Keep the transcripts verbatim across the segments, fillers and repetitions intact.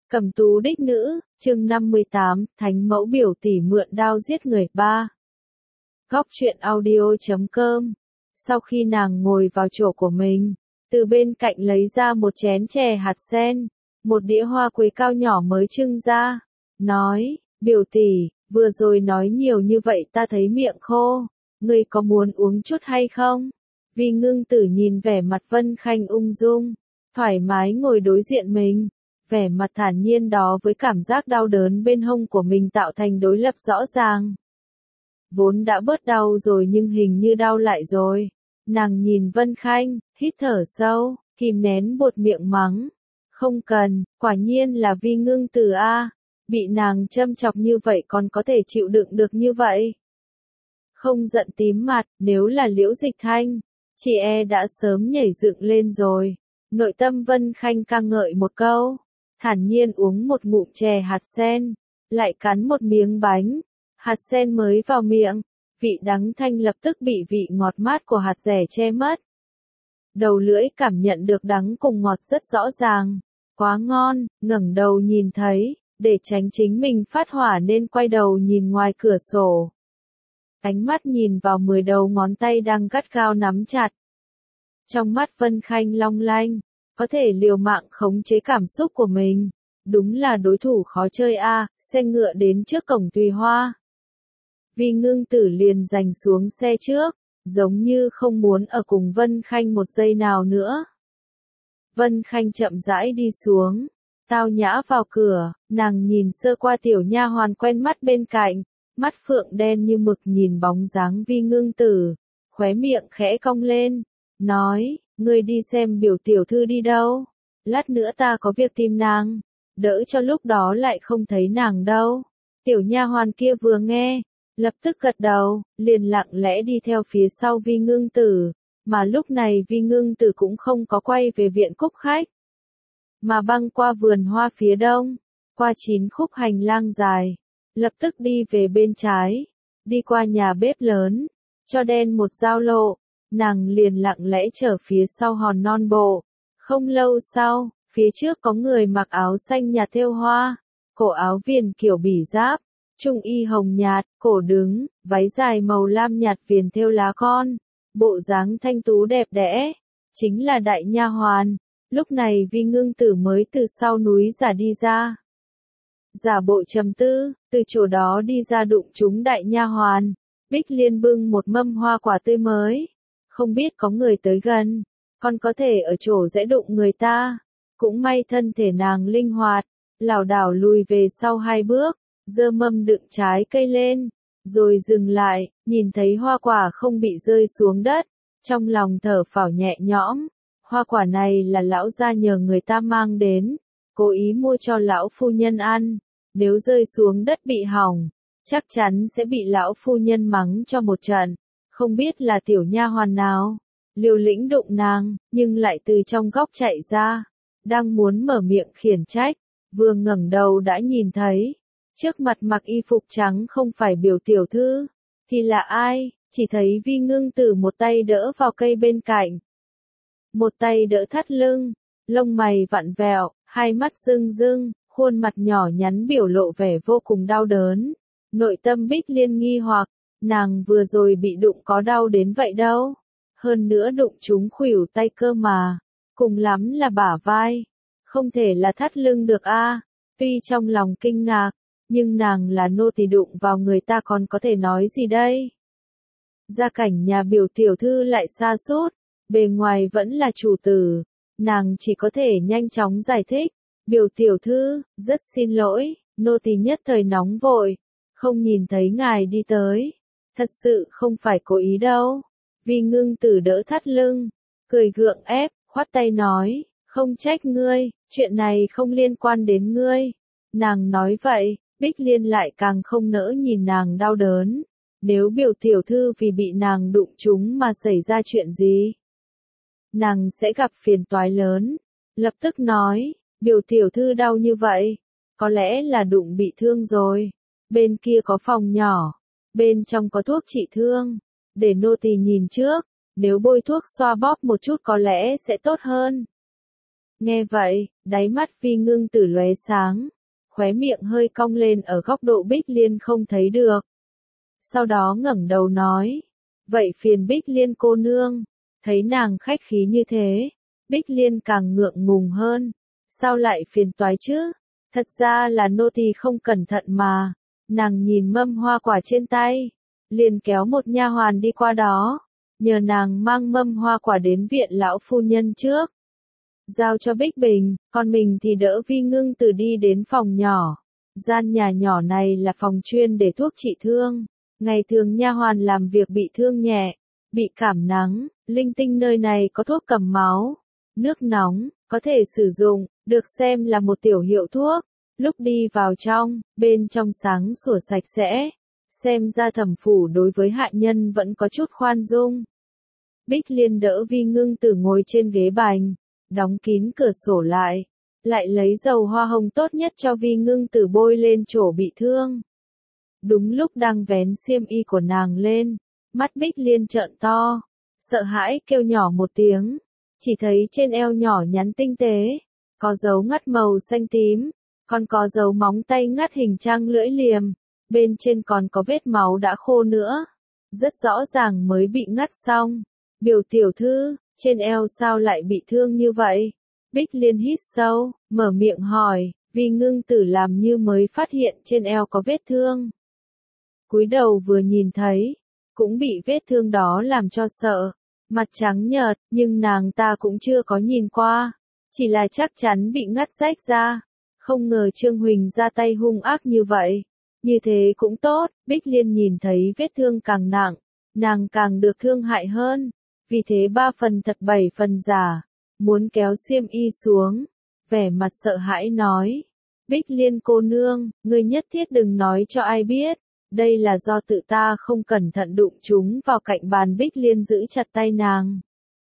Cẩm tú đích nữ, chương năm mươi tám, thánh mẫu biểu tỷ mượn đao giết người ba. Góc truyện audio chấm com. Sau khi nàng ngồi vào chỗ của mình, từ bên cạnh lấy ra một chén chè hạt sen, một đĩa hoa quế cao nhỏ mới trưng ra, nói, biểu tỷ, vừa rồi nói nhiều như vậy ta thấy miệng khô, ngươi có muốn uống chút hay không? Vi Ngưng Tử nhìn vẻ mặt Vân Khanh ung dung, thoải mái ngồi đối diện mình. Vẻ mặt thản nhiên đó với cảm giác đau đớn bên hông của mình tạo thành đối lập rõ ràng. Vốn đã bớt đau rồi nhưng hình như đau lại rồi. Nàng nhìn Vân Khanh, hít thở sâu, kìm nén buột miệng mắng. Không cần, quả nhiên là Vi Ngưng Tử a, bị nàng châm chọc như vậy còn có thể chịu đựng được như vậy. Không giận tím mặt, nếu là Liễu Dịch Thanh, chị e đã sớm nhảy dựng lên rồi. Nội tâm Vân Khanh ca ngợi một câu. Thản nhiên uống một ngụm chè hạt sen, lại cắn một miếng bánh, hạt sen mới vào miệng, vị đắng thanh lập tức bị vị ngọt mát của hạt dẻ che mất. Đầu lưỡi cảm nhận được đắng cùng ngọt rất rõ ràng, quá ngon, ngẩng đầu nhìn thấy, để tránh chính mình phát hỏa nên quay đầu nhìn ngoài cửa sổ. Ánh mắt nhìn vào mười đầu ngón tay đang gắt gao nắm chặt. Trong mắt Vân Khanh long lanh. Có thể liều mạng khống chế cảm xúc của mình. Đúng là đối thủ khó chơi a, à, xe ngựa đến trước cổng Tùy Hoa. Vi Ngưng Tử liền giành xuống xe trước, giống như không muốn ở cùng Vân Khanh một giây nào nữa. Vân Khanh chậm rãi đi xuống, tao nhã vào cửa, nàng nhìn sơ qua tiểu nha hoàn quen mắt bên cạnh, mắt phượng đen như mực nhìn bóng dáng Vi Ngưng Tử, khóe miệng khẽ cong lên, nói. Ngươi đi xem biểu tiểu thư đi đâu, lát nữa ta có việc tìm nàng, đỡ cho lúc đó lại không thấy nàng đâu. Tiểu nha hoàn kia vừa nghe, lập tức gật đầu, liền lặng lẽ đi theo phía sau Vi Ngưng Tử, mà lúc này Vi Ngưng Tử cũng không có quay về viện cúc khách, mà băng qua vườn hoa phía đông, qua chín khúc hành lang dài, lập tức đi về bên trái, đi qua nhà bếp lớn, cho đen một giao lộ. Nàng liền lặng lẽ trở phía sau hòn non bộ. Không lâu sau, phía trước có người mặc áo xanh nhạt thêu hoa, cổ áo viền kiểu bỉ giáp, trung y hồng nhạt, cổ đứng, váy dài màu lam nhạt viền thêu lá con, bộ dáng thanh tú đẹp đẽ, chính là đại nha hoàn. Lúc này Vi Ngưng Tử mới từ sau núi giả đi ra. Giả bộ trầm tư, từ chỗ đó đi ra đụng trúng đại nha hoàn. Bích Liên bưng một mâm hoa quả tươi mới. Không biết có người tới gần, còn có thể ở chỗ dễ đụng người ta. Cũng may thân thể nàng linh hoạt, lảo đảo lùi về sau hai bước, giơ mâm đựng trái cây lên, rồi dừng lại, nhìn thấy hoa quả không bị rơi xuống đất, trong lòng thở phào nhẹ nhõm. Hoa quả này là lão gia nhờ người ta mang đến, cố ý mua cho lão phu nhân ăn, nếu rơi xuống đất bị hỏng, chắc chắn sẽ bị lão phu nhân mắng cho một trận. Không biết là tiểu nha hoàn nào, liều lĩnh đụng nàng, nhưng lại từ trong góc chạy ra, đang muốn mở miệng khiển trách, vừa ngẩng đầu đã nhìn thấy, trước mặt mặc y phục trắng không phải biểu tiểu thư, thì là ai, chỉ thấy Vi Ngưng Tử một tay đỡ vào cây bên cạnh, một tay đỡ thắt lưng, lông mày vặn vẹo, hai mắt rưng rưng, khuôn mặt nhỏ nhắn biểu lộ vẻ vô cùng đau đớn, nội tâm Bích Liên nghi hoặc. Nàng vừa rồi bị đụng có đau đến vậy đâu, hơn nữa đụng trúng khuỷu tay cơ mà, cùng lắm là bả vai, không thể là thắt lưng được a. À. Tuy trong lòng kinh ngạc, nhưng nàng là nô tỳ đụng vào người ta còn có thể nói gì đây? Gia cảnh nhà biểu tiểu thư lại xa sút, bề ngoài vẫn là chủ tử, nàng chỉ có thể nhanh chóng giải thích, biểu tiểu thư, rất xin lỗi, nô tỳ nhất thời nóng vội, không nhìn thấy ngài đi tới. Thật sự không phải cố ý đâu. Vi Ngưng Tử đỡ thắt lưng, cười gượng ép, khoát tay nói, không trách ngươi, chuyện này không liên quan đến ngươi. Nàng nói vậy, Bích Liên lại càng không nỡ nhìn nàng đau đớn. Nếu biểu tiểu thư vì bị nàng đụng trúng mà xảy ra chuyện gì, nàng sẽ gặp phiền toái lớn. Lập tức nói, biểu tiểu thư đau như vậy, có lẽ là đụng bị thương rồi. Bên kia có phòng nhỏ. Bên trong có thuốc trị thương, để nô tỳ nhìn trước, nếu bôi thuốc xoa bóp một chút có lẽ sẽ tốt hơn. Nghe vậy, đáy mắt Vi Ngưng Tử lóe sáng, khóe miệng hơi cong lên ở góc độ Bích Liên không thấy được. Sau đó ngẩng đầu nói, vậy phiền Bích Liên cô nương. Thấy nàng khách khí như thế, Bích Liên càng ngượng ngùng hơn. Sao lại phiền toái chứ? Thật ra là nô tỳ không cẩn thận mà. Nàng nhìn mâm hoa quả trên tay, liền kéo một nha hoàn đi qua đó, nhờ nàng mang mâm hoa quả đến viện lão phu nhân trước. Giao cho Bích Bình, còn mình thì đỡ Vi Ngưng Tử đi đến phòng nhỏ. Gian nhà nhỏ này là phòng chuyên để thuốc trị thương. Ngày thường nha hoàn làm việc bị thương nhẹ, bị cảm nắng, linh tinh nơi này có thuốc cầm máu, nước nóng, có thể sử dụng, được xem là một tiểu hiệu thuốc. Lúc đi vào trong, bên trong sáng sủa sạch sẽ, xem ra thẩm phủ đối với hạ nhân vẫn có chút khoan dung. Bích Liên đỡ Vi Ngưng Tử ngồi trên ghế bành, đóng kín cửa sổ lại, lại lấy dầu hoa hồng tốt nhất cho Vi Ngưng Tử bôi lên chỗ bị thương. Đúng lúc đang vén xiêm y của nàng lên, mắt Bích Liên trợn to, sợ hãi kêu nhỏ một tiếng, chỉ thấy trên eo nhỏ nhắn tinh tế, có dấu ngắt màu xanh tím, còn có dấu móng tay ngắt hình trang lưỡi liềm, bên trên còn có vết máu đã khô nữa, rất rõ ràng mới bị ngắt xong. Biểu tiểu thư, trên eo sao lại bị thương như vậy? Bích Liên hít sâu, mở miệng hỏi, Vi Ngưng Tử làm như mới phát hiện trên eo có vết thương. Cúi đầu vừa nhìn thấy, cũng bị vết thương đó làm cho sợ, mặt trắng nhợt, nhưng nàng ta cũng chưa có nhìn qua, chỉ là chắc chắn bị ngắt rách ra, không ngờ Trương Huỳnh ra tay hung ác như vậy. Như thế cũng tốt, Bích Liên nhìn thấy vết thương càng nặng, nàng càng được thương hại hơn, vì thế ba phần thật bảy phần giả, muốn kéo xiêm y xuống, vẻ mặt sợ hãi nói, Bích Liên cô nương, ngươi nhất thiết đừng nói cho ai biết. Đây là do tự ta không cẩn thận đụng chúng vào cạnh bàn. Bích Liên giữ chặt tay nàng,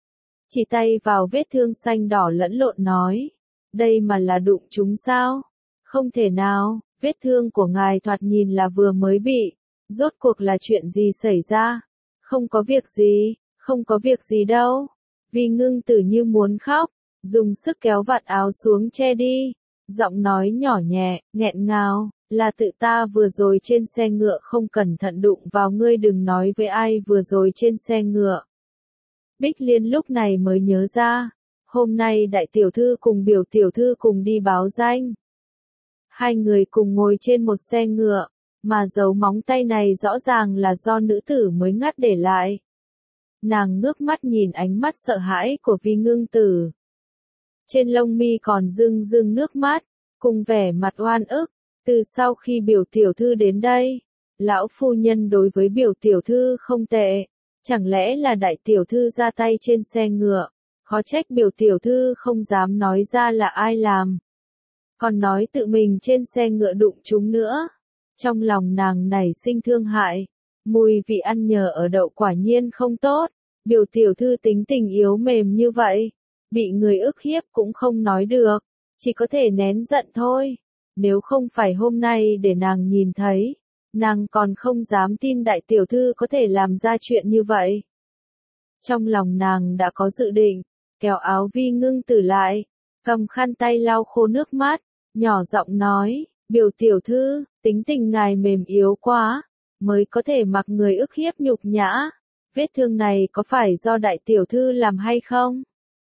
chỉ tay vào vết thương xanh đỏ lẫn lộn nói, đây mà là đụng chúng sao? Không thể nào, vết thương của ngài thoạt nhìn là vừa mới bị, rốt cuộc là chuyện gì xảy ra? Không có việc gì, không có việc gì đâu. Vi Ngưng Tử như muốn khóc, dùng sức kéo vạt áo xuống che đi, giọng nói nhỏ nhẹ, nghẹn ngào. Là tự ta vừa rồi trên xe ngựa không cẩn thận đụng vào, ngươi đừng nói với ai vừa rồi trên xe ngựa. Bích Liên lúc này mới nhớ ra, hôm nay đại tiểu thư cùng biểu tiểu thư cùng đi báo danh. Hai người cùng ngồi trên một xe ngựa, mà dấu móng tay này rõ ràng là do nữ tử mới ngắt để lại. Nàng ngước mắt nhìn ánh mắt sợ hãi của Vi Ngưng Tử. Trên lông mi còn rưng rưng nước mắt, cùng vẻ mặt oan ức. Từ sau khi biểu tiểu thư đến đây, lão phu nhân đối với biểu tiểu thư không tệ, chẳng lẽ là đại tiểu thư ra tay trên xe ngựa, khó trách biểu tiểu thư không dám nói ra là ai làm. Còn nói tự mình trên xe ngựa đụng chúng nữa. Trong lòng nàng nảy sinh thương hại, mùi vị ăn nhờ ở đậu quả nhiên không tốt, biểu tiểu thư tính tình yếu mềm như vậy, bị người ức hiếp cũng không nói được, chỉ có thể nén giận thôi. Nếu không phải hôm nay để nàng nhìn thấy, nàng còn không dám tin đại tiểu thư có thể làm ra chuyện như vậy. Trong lòng nàng đã có dự định, kéo áo Vi Ngưng Tử lại, cầm khăn tay lau khô nước mắt, nhỏ giọng nói, biểu tiểu thư, tính tình ngài mềm yếu quá, mới có thể mặc người ức hiếp nhục nhã, vết thương này có phải do đại tiểu thư làm hay không?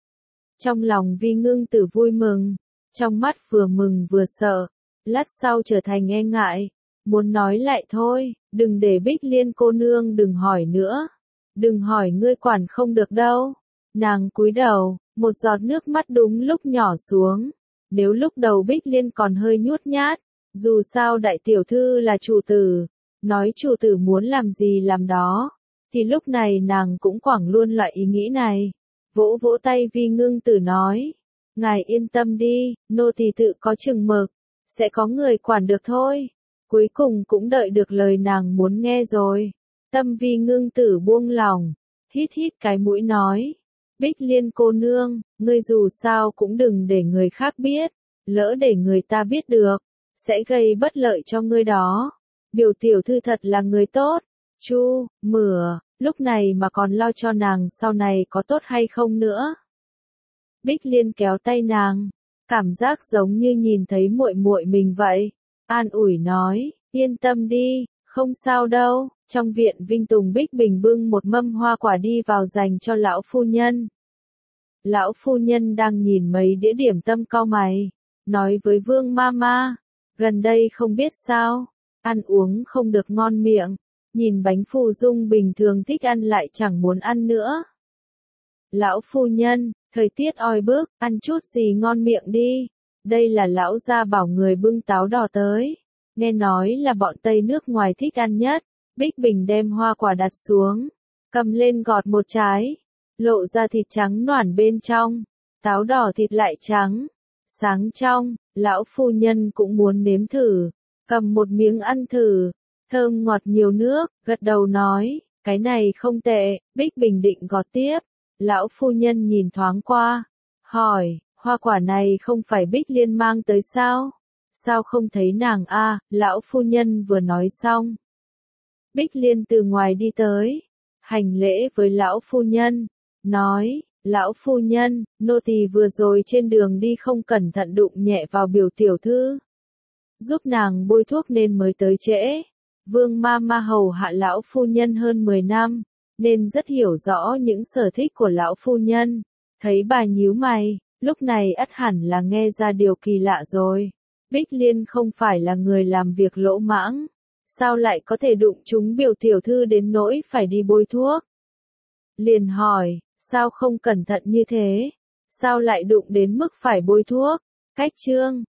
Trong lòng Vi Ngưng Tử vui mừng, trong mắt vừa mừng vừa sợ. Lát sau trở thành e ngại, muốn nói lại thôi, đừng để Bích Liên cô nương đừng hỏi nữa, đừng hỏi ngươi quản không được đâu. Nàng cúi đầu, một giọt nước mắt đúng lúc nhỏ xuống, nếu lúc đầu Bích Liên còn hơi nhút nhát, dù sao đại tiểu thư là chủ tử, nói chủ tử muốn làm gì làm đó, thì lúc này nàng cũng quẳng luôn loại ý nghĩ này, vỗ vỗ tay Vi Ngưng Tử nói, ngài yên tâm đi, nô tỳ tự có chừng mực. Sẽ có người quản được thôi. Cuối cùng cũng đợi được lời nàng muốn nghe rồi. Tâm Vi Ngưng Tử buông lòng, hít hít cái mũi nói. Bích Liên cô nương, ngươi dù sao cũng đừng để người khác biết. Lỡ để người ta biết được, sẽ gây bất lợi cho ngươi đó. Biểu tiểu thư thật là người tốt. Chu, Mửa, lúc này mà còn lo cho nàng sau này có tốt hay không nữa. Bích Liên kéo tay nàng, cảm giác giống như nhìn thấy muội muội mình vậy, an ủi nói, yên tâm đi, không sao đâu. Trong viện Vinh Tùng Bích Bình bưng một mâm hoa quả đi vào dành cho lão phu nhân. Lão phu nhân đang nhìn mấy đĩa điểm tâm cau mày, nói với Vương Mama, gần đây không biết sao, ăn uống không được ngon miệng, nhìn bánh phù dung bình thường thích ăn lại chẳng muốn ăn nữa. Lão phu nhân, thời tiết oi bức, ăn chút gì ngon miệng đi, đây là lão gia bảo người bưng táo đỏ tới, nghe nói là bọn Tây nước ngoài thích ăn nhất. Bích Bình đem hoa quả đặt xuống, cầm lên gọt một trái, lộ ra thịt trắng noản bên trong, táo đỏ thịt lại trắng, sáng trong, lão phu nhân cũng muốn nếm thử, cầm một miếng ăn thử, thơm ngọt nhiều nước, gật đầu nói, cái này không tệ. Bích Bình định gọt tiếp, lão phu nhân nhìn thoáng qua, hỏi, hoa quả này không phải Bích Liên mang tới sao? Sao không thấy nàng a? Lão phu nhân vừa nói xong, Bích Liên từ ngoài đi tới, hành lễ với lão phu nhân, nói, lão phu nhân, nô tỳ vừa rồi trên đường đi không cẩn thận đụng nhẹ vào biểu tiểu thư, giúp nàng bôi thuốc nên mới tới trễ. Vương Mama hầu hạ lão phu nhân hơn mười năm, nên rất hiểu rõ những sở thích của lão phu nhân. Thấy bà nhíu mày, lúc này ắt hẳn là nghe ra điều kỳ lạ rồi. Bích Liên không phải là người làm việc lỗ mãng, sao lại có thể đụng trúng biểu tiểu thư đến nỗi phải đi bôi thuốc? Liền hỏi, sao không cẩn thận như thế? Sao lại đụng đến mức phải bôi thuốc? Cách chương